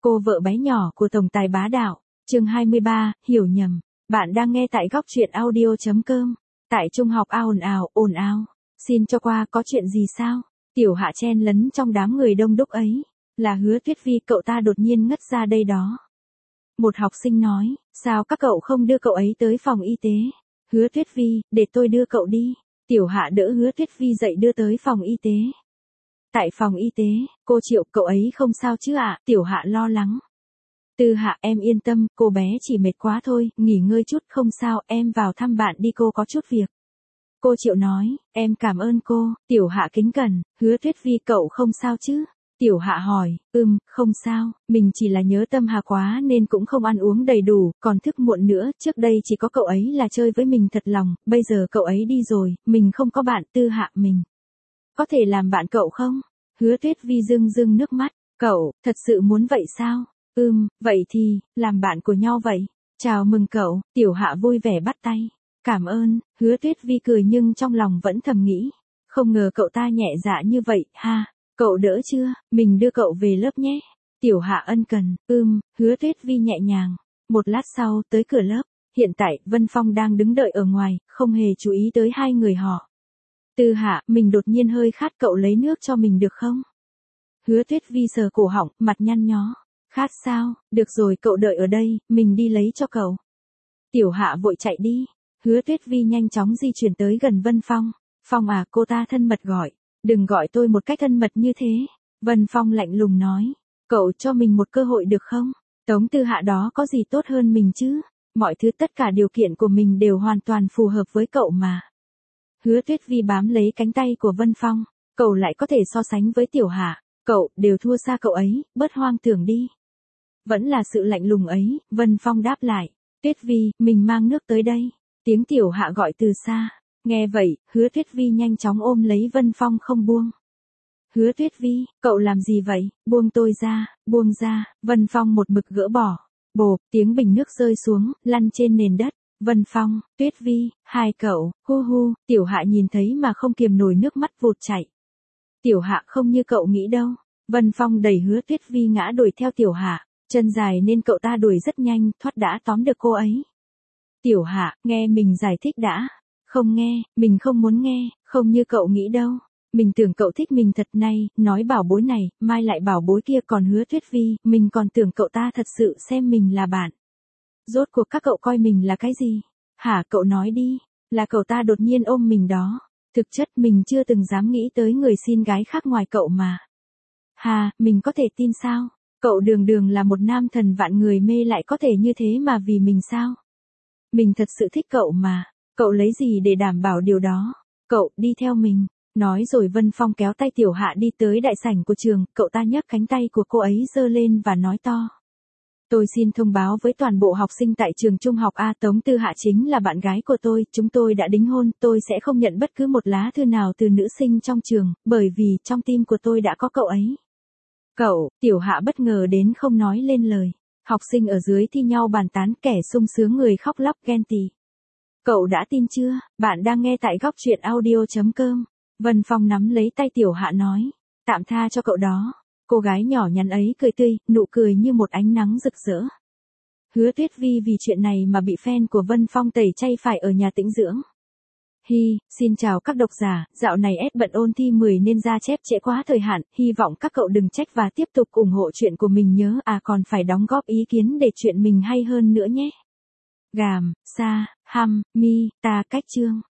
Cô vợ bé nhỏ của tổng tài bá đạo. Chương 23, hiểu nhầm. Bạn đang nghe tại góc truyện audio.com. Tại trung học ồn ào. Xin cho qua, có chuyện gì sao? Tiểu Hạ chen lấn trong đám người đông đúc ấy. Là Hứa Tuyết Vi, cậu ta đột nhiên ngất ra đây đó. Một học sinh nói, sao các cậu không đưa cậu ấy tới phòng y tế? Hứa Tuyết Vi, để tôi đưa cậu đi. Tiểu Hạ đỡ Hứa Tuyết Vi dậy đưa tới phòng y tế. Tại phòng y tế, cô Triệu, cậu ấy không sao chứ ạ? Tiểu Hạ lo lắng. Tư Hạ, em yên tâm, cô bé chỉ mệt quá thôi, nghỉ ngơi chút, không sao, em vào thăm bạn đi, cô có chút việc. Cô Triệu nói, em cảm ơn cô. Tiểu Hạ kính cẩn, Hứa Tuyết Vi, cậu không sao chứ? Tiểu Hạ hỏi, không sao, mình chỉ là nhớ Tâm Hà quá nên cũng không ăn uống đầy đủ, còn thức muộn nữa, trước đây chỉ có cậu ấy là chơi với mình thật lòng, bây giờ cậu ấy đi rồi, mình không có bạn. Tư Hạ, mình có thể làm bạn cậu không? Hứa Tuyết Vi rưng rưng nước mắt, cậu, thật sự muốn vậy sao? Vậy thì, làm bạn của nhau vậy. Chào mừng cậu. Tiểu Hạ vui vẻ bắt tay. Cảm ơn. Hứa Tuyết Vi cười nhưng trong lòng vẫn thầm nghĩ. Không ngờ cậu ta nhẹ dạ như vậy, ha. Cậu đỡ chưa? Mình đưa cậu về lớp nhé. Tiểu Hạ ân cần. Hứa Tuyết Vi nhẹ nhàng. Một lát sau, tới cửa lớp. Hiện tại, Vân Phong đang đứng đợi ở ngoài, không hề chú ý tới hai người họ. Tư Hạ, mình đột nhiên hơi khát, cậu lấy nước cho mình được không? Hứa Tuyết Vi sờ cổ họng, mặt nhăn nhó. Khát sao? Được rồi, cậu đợi ở đây, mình đi lấy cho cậu. Tiểu Hạ vội chạy đi. Hứa Tuyết Vi nhanh chóng di chuyển tới gần Vân Phong. Phong à, cô ta thân mật gọi. Đừng gọi tôi một cách thân mật như thế. Vân Phong lạnh lùng nói. Cậu cho mình một cơ hội được không? Tống Tư Hạ đó có gì tốt hơn mình chứ? Mọi thứ, tất cả điều kiện của mình đều hoàn toàn phù hợp với cậu mà. Hứa Tuyết Vi bám lấy cánh tay của Vân Phong. Cậu lại có thể so sánh với Tiểu Hạ. Cậu, đều thua xa cậu ấy, bớt hoang tưởng đi. Vẫn là sự lạnh lùng ấy, Vân Phong đáp lại. Tuyết Vi, mình mang nước tới đây. Tiếng Tiểu Hạ gọi từ xa. Nghe vậy, Hứa Tuyết Vi nhanh chóng ôm lấy Vân Phong không buông. Hứa Tuyết Vi, cậu làm gì vậy? Buông tôi ra, buông ra. Vân Phong một mực gỡ bỏ. Bộp, tiếng bình nước rơi xuống, lăn trên nền đất. Vân Phong, Tuyết Vi, hai cậu, hu. Tiểu Hạ nhìn thấy mà không kiềm nổi nước mắt vụt chảy. Tiểu Hạ không như cậu nghĩ đâu. Vân Phong đẩy Hứa Tuyết Vi ngã đuổi theo Tiểu Hạ. Chân dài nên cậu ta đuổi rất nhanh, thoát đã tóm được cô ấy. Tiểu Hạ, nghe mình giải thích đã. Không nghe, mình không muốn nghe, không như cậu nghĩ đâu. Mình tưởng cậu thích mình thật này, nói bảo bối này, mai lại bảo bối kia, còn Hứa Tuyết Vi, mình còn tưởng cậu ta thật sự xem mình là bạn. Rốt cuộc các cậu coi mình là cái gì? Hả, cậu nói đi, là cậu ta đột nhiên ôm mình đó. Thực chất mình chưa từng dám nghĩ tới người xin gái khác ngoài cậu mà. Hà, mình có thể tin sao? Cậu đường là một nam thần vạn người mê lại có thể như thế mà vì mình sao? Mình thật sự thích cậu mà. Cậu lấy gì để đảm bảo điều đó? Cậu, đi theo mình. Nói rồi Vân Phong kéo tay Tiểu Hạ đi tới đại sảnh của trường, cậu ta nhấc cánh tay của cô ấy giơ lên và nói to. Tôi xin thông báo với toàn bộ học sinh tại trường trung học A, Tống Tư Hạ chính là bạn gái của tôi, chúng tôi đã đính hôn, tôi sẽ không nhận bất cứ một lá thư nào từ nữ sinh trong trường, bởi vì trong tim của tôi đã có cậu ấy. Cậu, Tiểu Hạ bất ngờ đến không nói lên lời. Học sinh ở dưới thi nhau bàn tán, kẻ sung sướng người khóc lóc ghen tị. Cậu đã tin chưa? Bạn đang nghe tại góc truyện audio.com. Vân Phong nắm lấy tay Tiểu Hạ nói. Tạm tha cho cậu đó. Cô gái nhỏ nhắn ấy cười tươi, nụ cười như một ánh nắng rực rỡ. Hứa Tuyết Vi vì chuyện này mà bị fan của Vân Phong tẩy chay phải ở nhà tĩnh dưỡng. Xin chào các độc giả, dạo này bận ôn thi 10 nên ra chép trễ quá thời hạn, hy vọng các cậu đừng trách và tiếp tục ủng hộ chuyện của mình nhớ, còn phải đóng góp ý kiến để chuyện mình hay hơn nữa nhé. Gàm, sa, hăm, mi, ta cách chương.